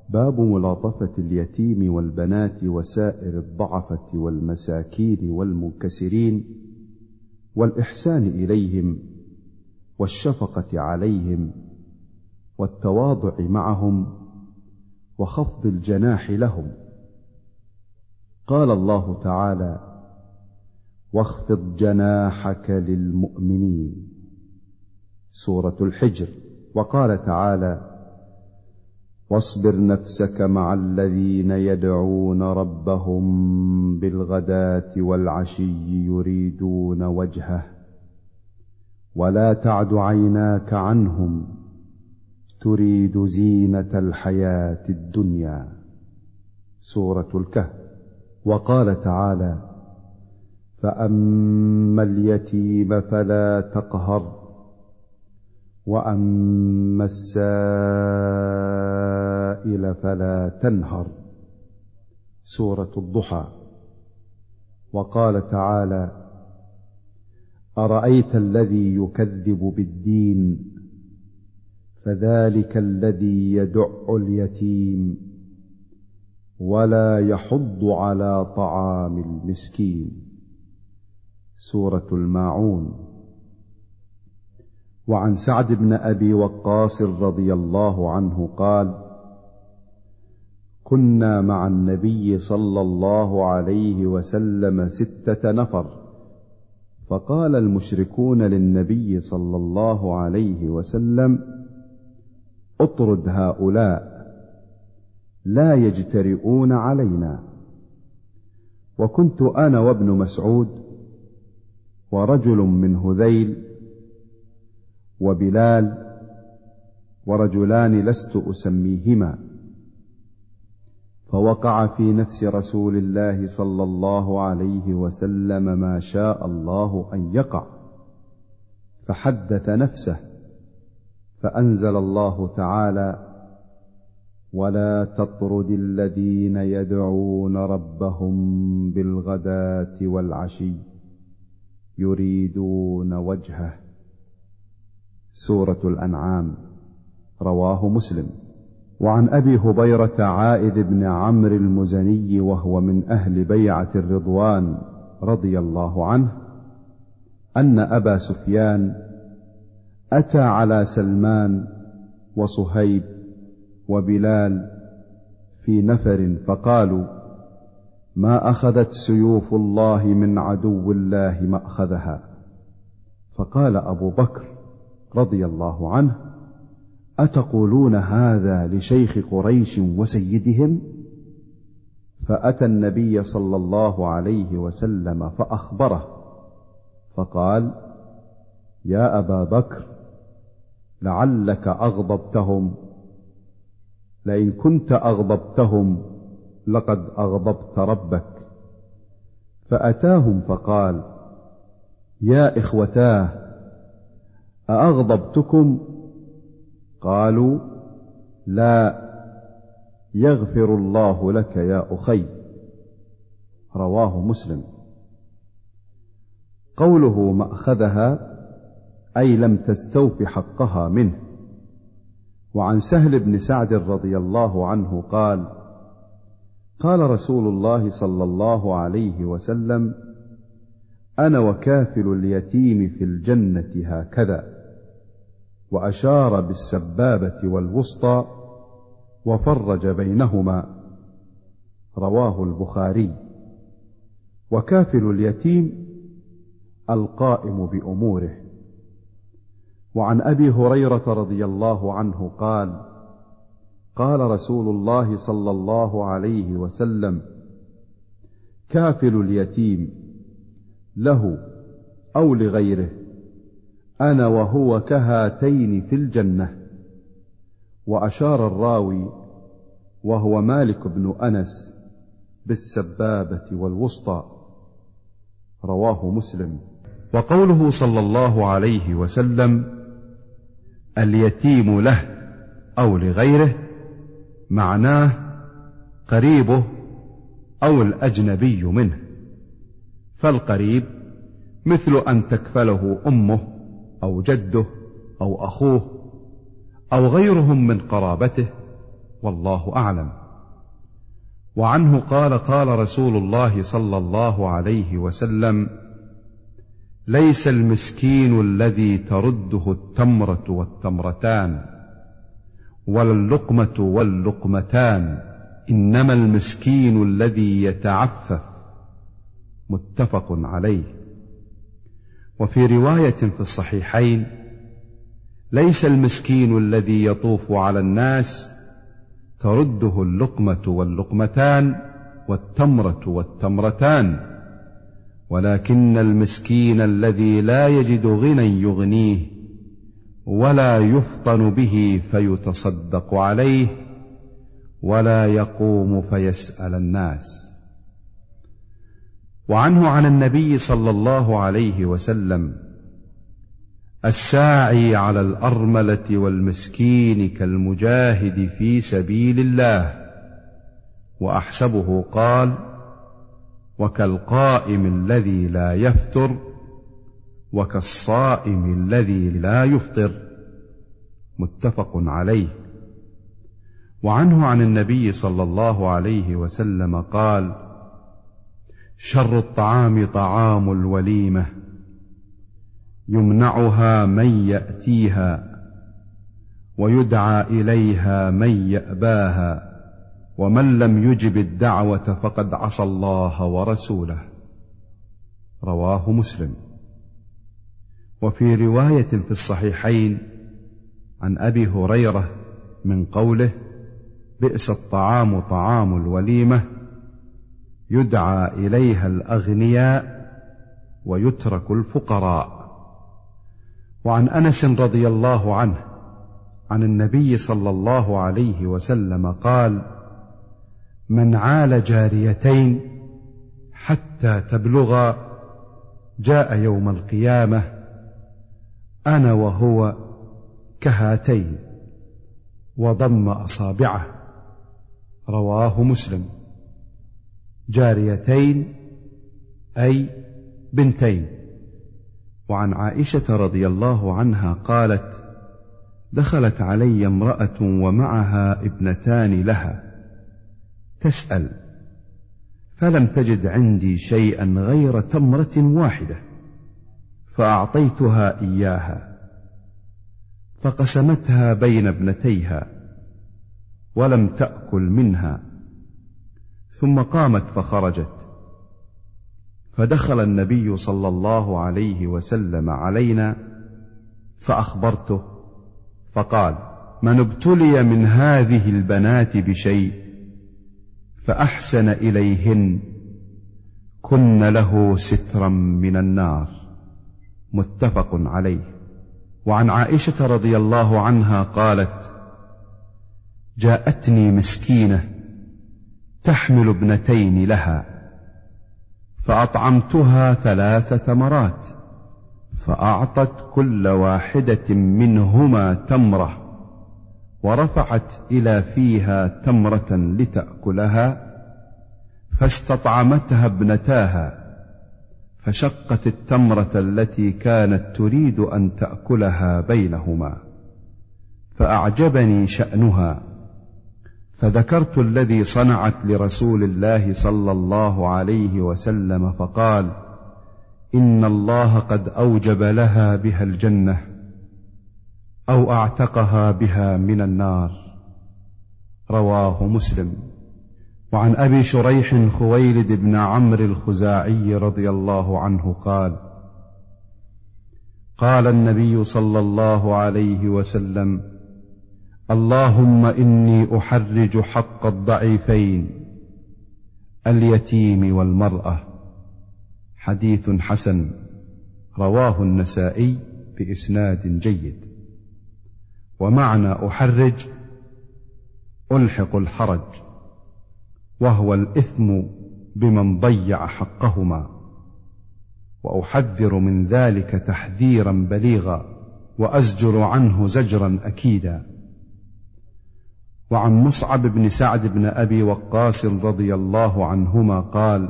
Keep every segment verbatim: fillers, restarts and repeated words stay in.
باب ملاطفة اليتيم والبنات وسائر الضعفة والمساكين والمنكسرين، والإحسان إليهم والشفقة عليهم والتواضع معهم وخفض الجناح لهم. قال الله تعالى: واخفض جناحك للمؤمنين، سورة الحجر. وقال تعالى: واصبر نفسك مع الذين يدعون ربهم بالغداة والعشي يريدون وجهه ولا تعد عيناك عنهم تريد زينة الحياة الدنيا، سورة الكهف. وقال تعالى: فأما اليتيم فلا تقهر وأما السائل فلا تنهر، سورة الضحى. وقال تعالى: أرأيت الذي يكذب بالدين فذلك الذي يدع اليتيم ولا يحض على طعام المسكين، سورة الماعون. وعن سعد بن أبي وقاص رضي الله عنه قال: كنا مع النبي صلى الله عليه وسلم ستة نفر، فقال المشركون للنبي صلى الله عليه وسلم: اطرد هؤلاء لا يجترئون علينا. وكنت أنا وابن مسعود ورجل من هذيل وبلال ورجلان لست أسميهما، فوقع في نفس رسول الله صلى الله عليه وسلم ما شاء الله أن يقع، فحدث نفسه، فأنزل الله تعالى: ولا تطرد الذين يدعون ربهم بالغداة والعشي يريدون وجهه، سورة الأنعام. رواه مسلم. وعن أبي هبيرة عائذ بن عمرو المزني وهو من أهل بيعة الرضوان رضي الله عنه أن أبا سفيان أتى على سلمان وصهيب وبلال في نفر فقالوا: ما أخذت سيوف الله من عدو الله مأخذها. فقال أبو بكر رضي الله عنه: أتقولون هذا لشيخ قريش وسيدهم؟ فأتى النبي صلى الله عليه وسلم فأخبره، فقال: يا أبا بكر، لعلك أغضبتهم، لئن كنت أغضبتهم لقد أغضبت ربك. فأتاهم فقال: يا إخوتاه، أأغضبتكم؟ قالوا: لا، يغفر الله لك يا أخي. رواه مسلم. قوله مأخذها أي لم تستوف حقها منه. وعن سهل بن سعد رضي الله عنه قال: قال رسول الله صلى الله عليه وسلم: أنا وكافل اليتيم في الجنة هكذا، وأشار بالسبابة والوسطى وفرج بينهما. رواه البخاري. وكافل اليتيم القائم بأموره. وعن أبي هريرة رضي الله عنه قال: قال رسول الله صلى الله عليه وسلم: كافل اليتيم له أو لغيره أنا وهو كهاتين في الجنة. وأشار الراوي وهو مالك بن أنس بالسبابة والوسطى. رواه مسلم. وقوله صلى الله عليه وسلم: اليتيم له أو لغيره، معناه قريبه أو الأجنبي منه. فالقريب مثل أن تكفله أمه أو جده أو أخوه أو غيرهم من قرابته، والله أعلم. وعنه قال قال رسول الله صلى الله عليه وسلم: ليس المسكين الذي ترده التمرة والتمرتان ولا اللقمة واللقمتان، إنما المسكين الذي يتعفف. متفق عليه. وفي رواية في الصحيحين: ليس المسكين الذي يطوف على الناس ترده اللقمة واللقمتان والتمرة والتمرتان، ولكن المسكين الذي لا يجد غنى يغنيه ولا يفطن به فيتصدق عليه ولا يقوم فيسأل الناس. وعنه عن النبي صلى الله عليه وسلم: الساعي على الأرملة والمسكين كالمجاهد في سبيل الله. وأحسبه قال: وكالقائم الذي لا يفتر وكالصائم الذي لا يفطر. متفق عليه. وعنه عن النبي صلى الله عليه وسلم قال: شر الطعام طعام الوليمة، يمنعها من يأتيها ويدعى إليها من يأباها، ومن لم يجب الدعوة فقد عصى الله ورسوله. رواه مسلم. وفي رواية في الصحيحين عن أبي هريرة من قوله: بئس الطعام طعام الوليمة، يدعى إليها الأغنياء ويترك الفقراء. وعن أنس رضي الله عنه عن النبي صلى الله عليه وسلم قال: من عال جاريتين حتى تبلغا جاء يوم القيامة أنا وهو كهاتين، وضم أصابعه. رواه مسلم. جاريتين أي بنتين. وعن عائشة رضي الله عنها قالت: دخلت علي امرأة ومعها ابنتان لها تسأل، فلم تجد عندي شيئا غير تمرة واحدة، فأعطيتها إياها فقسمتها بين ابنتيها ولم تأكل منها، ثم قامت فخرجت. فدخل النبي صلى الله عليه وسلم علينا فأخبرته، فقال: من ابتلي من هذه البنات بشيء فأحسن إليهن كن له سترا من النار. متفق عليه. وعن عائشة رضي الله عنها قالت: جاءتني مسكينة تحمل ابنتين لها، فأطعمتها ثلاث تمرات، فأعطت كل واحدة منهما تمرة، ورفعت إلى فيها تمرة لتأكلها، فاستطعمتها ابنتاها، فشقت التمرة التي كانت تريد أن تأكلها بينهما، فأعجبني شأنها، فذكرت الذي صنعت لرسول الله صلى الله عليه وسلم، فقال: إن الله قد أوجب لها بها الجنة أو أعتقها بها من النار. رواه مسلم. وعن أبي شريح خويلد بن عمرو الخزاعي رضي الله عنه قال: قال النبي صلى الله عليه وسلم: اللهم إني أحرج حق الضعيفين اليتيم والمرأة. حديث حسن. رواه النسائي بإسناد جيد. ومعنى أحرج ألحق الحرج، وهو الإثم بمن ضيع حقهما، وأحذر من ذلك تحذيرا بليغا، وأزجر عنه زجرا أكيدا. وعن مصعب بن سعد بن أبي وقاص رضي الله عنهما قال: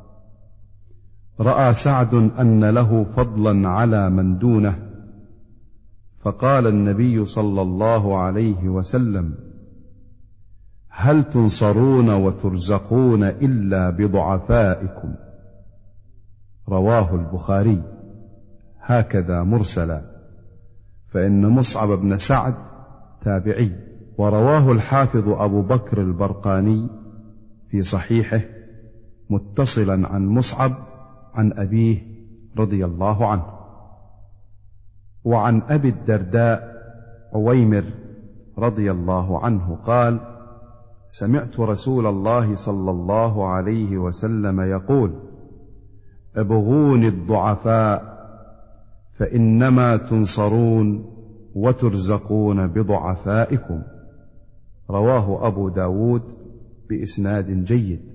رأى سعد أن له فضلا على من دونه، فقال النبي صلى الله عليه وسلم: هل تنصرون وترزقون إلا بضعفائكم؟ رواه البخاري هكذا مرسلا، فإن مصعب بن سعد تابعي. ورواه الحافظ أبو بكر البرقاني في صحيحه متصلا عن مصعب عن أبيه رضي الله عنه. وعن أبي الدرداء عويمر رضي الله عنه قال: سمعت رسول الله صلى الله عليه وسلم يقول: ابغوني الضعفاء فإنما تنصرون وترزقون بضعفائكم. رواه أبو داود بإسناد جيد.